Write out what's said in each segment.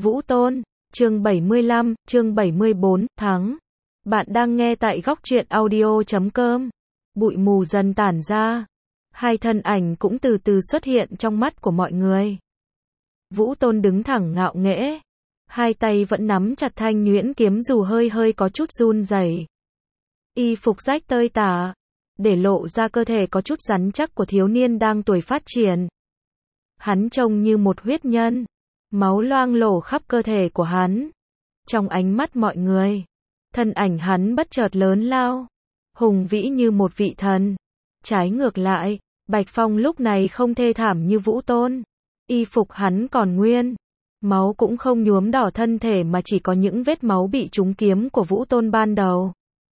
Vũ Tôn, chương 75, chương 74, thắng. Bạn đang nghe tại góc truyện audio.com. Bụi mù dần tản ra. Hai thân ảnh cũng từ từ xuất hiện trong mắt của mọi người. Vũ Tôn đứng thẳng ngạo nghễ. Hai tay vẫn nắm chặt thanh nhuyễn kiếm dù hơi hơi có chút run rẩy. Y phục rách tơi tả, để lộ ra cơ thể có chút rắn chắc của thiếu niên đang tuổi phát triển. Hắn trông như một huyết nhân. Máu loang lổ khắp cơ thể của hắn. Trong ánh mắt mọi người, thân ảnh hắn bất chợt lớn lao, hùng vĩ như một vị thần. Trái ngược lại, Bạch Phong lúc này không thê thảm như Vũ Tôn. Y phục hắn còn nguyên, máu cũng không nhuốm đỏ thân thể mà chỉ có những vết máu bị trúng kiếm của Vũ Tôn ban đầu.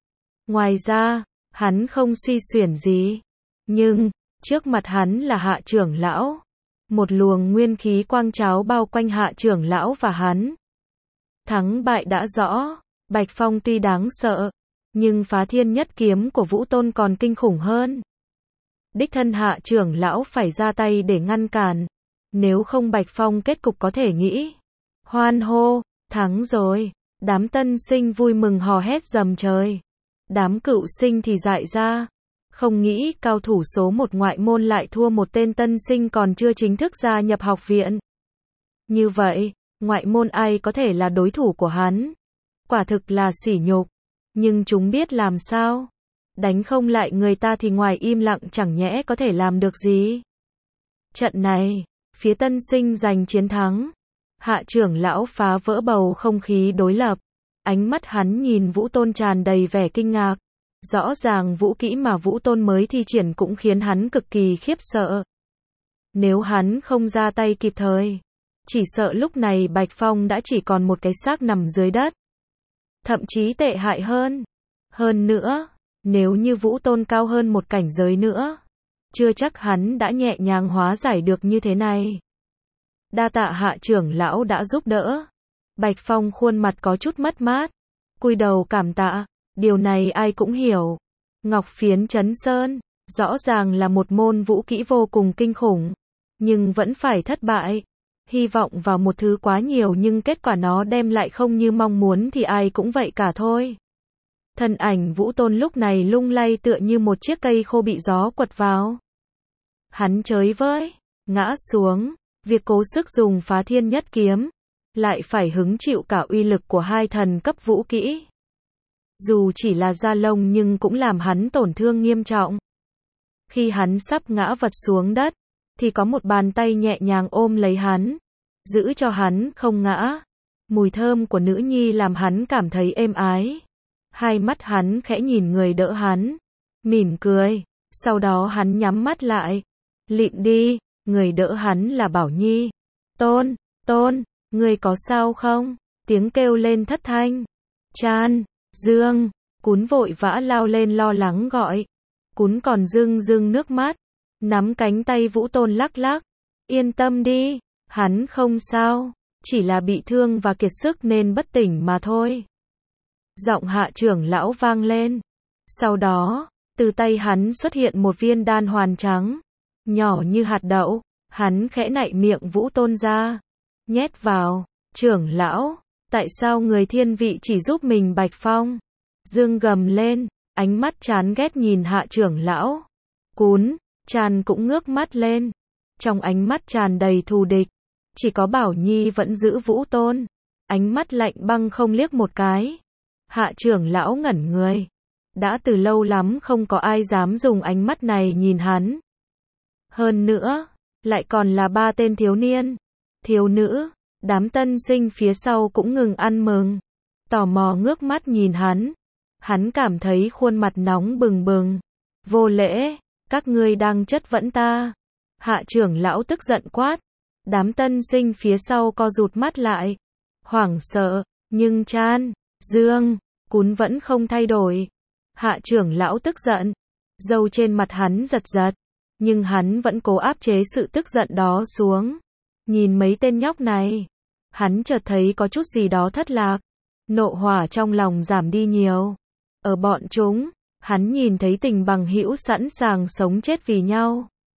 Ngoài ra, hắn không suy xuyển gì. Nhưng, trước mặt hắn là Hạ trưởng lão. Một luồng nguyên khí quang tráo bao quanh Hạ trưởng lão và hắn. Thắng bại đã rõ, Bạch Phong tuy đáng sợ, nhưng phá thiên nhất kiếm của Vũ Tôn còn kinh khủng hơn. Đích thân Hạ trưởng lão phải ra tay để ngăn cản, nếu không Bạch Phong kết cục có thể nghĩ. Hoan hô, thắng rồi, đám tân sinh vui mừng hò hét rầm trời. Đám cựu sinh thì dại ra. Không nghĩ cao thủ số 1 ngoại môn lại thua một tên tân sinh còn chưa chính thức gia nhập học viện. Như vậy, ngoại môn ai có thể là đối thủ của hắn? Quả thực là sỉ nhục. Nhưng chúng biết làm sao? Đánh không lại người ta thì ngoài im lặng chẳng nhẽ có thể làm được gì? Trận này, phía tân sinh giành chiến thắng. Hạ trưởng lão phá vỡ bầu không khí đối lập. Ánh mắt hắn nhìn Vũ Tôn tràn đầy vẻ kinh ngạc. Rõ ràng vũ kỹ mà Vũ Tôn mới thi triển cũng khiến hắn cực kỳ khiếp sợ. Nếu hắn không ra tay kịp thời, chỉ sợ lúc này Bạch Phong đã chỉ còn một cái xác nằm dưới đất. Thậm chí tệ hại hơn. Hơn nữa, nếu như Vũ Tôn cao hơn một cảnh giới nữa, chưa chắc hắn đã nhẹ nhàng hóa giải được như thế này. Đa tạ Hạ trưởng lão đã giúp đỡ. Bạch Phong khuôn mặt có chút mất mát, cúi đầu cảm tạ. Điều này ai cũng hiểu. Ngọc phiến Trấn Sơn, rõ ràng là một môn vũ kỹ vô cùng kinh khủng, nhưng vẫn phải thất bại. Hy vọng vào một thứ quá nhiều nhưng kết quả nó đem lại không như mong muốn thì ai cũng vậy cả thôi. Thân ảnh Vũ Tôn lúc này lung lay tựa như một chiếc cây khô bị gió quật vào. Hắn chới với, ngã xuống, việc cố sức dùng phá thiên nhất kiếm, lại phải hứng chịu cả uy lực của hai thần cấp vũ kỹ. Dù chỉ là da lông nhưng cũng làm hắn tổn thương nghiêm trọng. Khi hắn sắp ngã vật xuống đất, thì có một bàn tay nhẹ nhàng ôm lấy hắn, giữ cho hắn không ngã. Mùi thơm của nữ nhi làm hắn cảm thấy êm ái. Hai mắt hắn khẽ nhìn người đỡ hắn, mỉm cười, sau đó hắn nhắm mắt lại. Lịm đi, người đỡ hắn là Bảo Nhi. Tôn, Tôn, ngươi có sao không? Tiếng kêu lên thất thanh. Chan, Dương, Cún vội vã lao lên lo lắng gọi. Cún còn rưng rưng nước mắt, nắm cánh tay Vũ Tôn lắc lắc. Yên tâm đi, hắn không sao, chỉ là bị thương và kiệt sức nên bất tỉnh mà thôi. Giọng Hạ trưởng lão vang lên. Sau đó, từ tay hắn xuất hiện một viên đan hoàn trắng, nhỏ như hạt đậu. Hắn khẽ nạy miệng Vũ Tôn ra, nhét vào. Trưởng lão, tại sao người thiên vị chỉ giúp mình Bạch Phong? Dương gầm lên, ánh mắt chán ghét nhìn Hạ trưởng lão. Cún, Chan cũng ngước mắt lên. Trong ánh mắt tràn đầy thù địch. Chỉ có Bảo Nhi vẫn giữ Vũ Tôn. Ánh mắt lạnh băng không liếc một cái. Hạ trưởng lão ngẩn người. Đã từ lâu lắm không có ai dám dùng ánh mắt này nhìn hắn. Hơn nữa, lại còn là 3 tên thiếu niên, thiếu nữ. Đám tân sinh phía sau cũng ngừng ăn mừng, tò mò ngước mắt nhìn hắn. Hắn cảm thấy khuôn mặt nóng bừng bừng. Vô lễ, các ngươi đang chất vấn ta. Hạ trưởng lão tức giận quát. Đám tân sinh phía sau co rụt mắt lại, hoảng sợ, nhưng Chan, Dương, Cún vẫn không thay đổi. Hạ trưởng lão tức giận, râu trên mặt hắn giật giật, nhưng hắn vẫn cố áp chế sự tức giận đó xuống. Nhìn mấy tên nhóc này, hắn chợt thấy có chút gì đó thất lạc. Nộ hỏa trong lòng giảm đi nhiều. Ở bọn chúng, hắn nhìn thấy tình bằng hữu sẵn sàng sống chết vì nhau.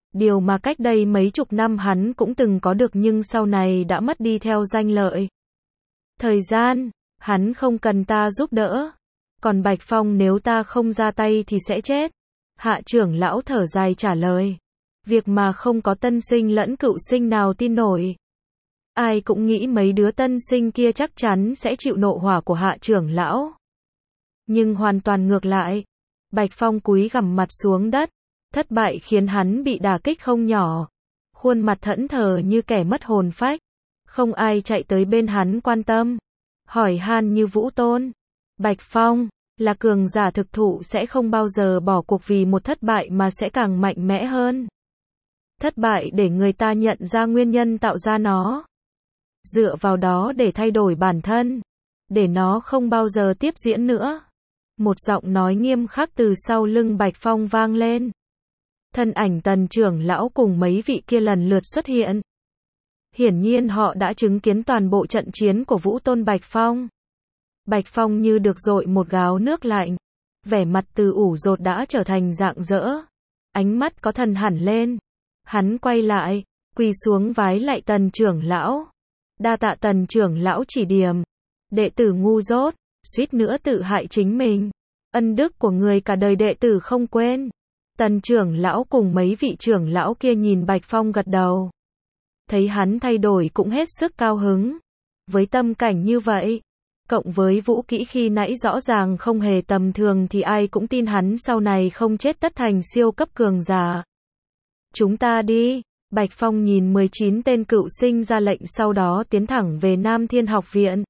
Điều mà cách đây mấy chục năm hắn cũng từng có được nhưng sau này đã mất đi theo danh lợi. Thời gian, hắn không cần ta giúp đỡ. Còn Bạch Phong nếu ta không ra tay thì sẽ chết. Hạ trưởng lão thở dài trả lời. Việc mà không có tân sinh lẫn cựu sinh nào tin nổi. Ai cũng nghĩ mấy đứa tân sinh kia chắc chắn sẽ chịu nộ hỏa của hạ trưởng lão. Nhưng hoàn toàn ngược lại. Bạch Phong cúi gằm mặt xuống đất. Thất bại khiến hắn bị đả kích không nhỏ. Khuôn mặt thẫn thờ như kẻ mất hồn phách. Không ai chạy tới bên hắn quan tâm. Hỏi han như Vũ Tôn. Bạch Phong, là cường giả thực thụ sẽ không bao giờ bỏ cuộc vì một thất bại mà sẽ càng mạnh mẽ hơn. Thất bại để người ta nhận ra nguyên nhân tạo ra nó. Dựa vào đó để thay đổi bản thân. Để nó không bao giờ tiếp diễn nữa. Một giọng nói nghiêm khắc từ sau lưng Bạch Phong vang lên. Thân ảnh Tần trưởng lão cùng mấy vị kia lần lượt xuất hiện. Hiển nhiên họ đã chứng kiến toàn bộ trận chiến của Vũ Tôn Bạch Phong. Bạch Phong như được dội một gáo nước lạnh. Vẻ mặt từ ủ rột đã trở thành rạng rỡ. Ánh mắt có thần hẳn lên. Hắn quay lại, quỳ xuống vái lại Tần trưởng lão. Đa tạ Tần trưởng lão chỉ điểm. Đệ tử ngu dốt, suýt nữa tự hại chính mình. Ân đức của người cả đời đệ tử không quên. Tần trưởng lão cùng mấy vị trưởng lão kia nhìn Bạch Phong gật đầu. Thấy hắn thay đổi cũng hết sức cao hứng. Với tâm cảnh như vậy, cộng với vũ kỹ khi nãy rõ ràng không hề tầm thường thì ai cũng tin hắn sau này không chết tất thành siêu cấp cường giả. Chúng ta đi. Bạch Phong nhìn 19 tên cựu sinh ra lệnh sau đó tiến thẳng về Nam Thiên Học Viện.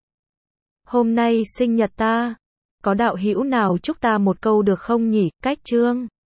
Hôm nay sinh nhật ta. Có đạo hữu nào chúc ta một câu được không nhỉ? Cách chương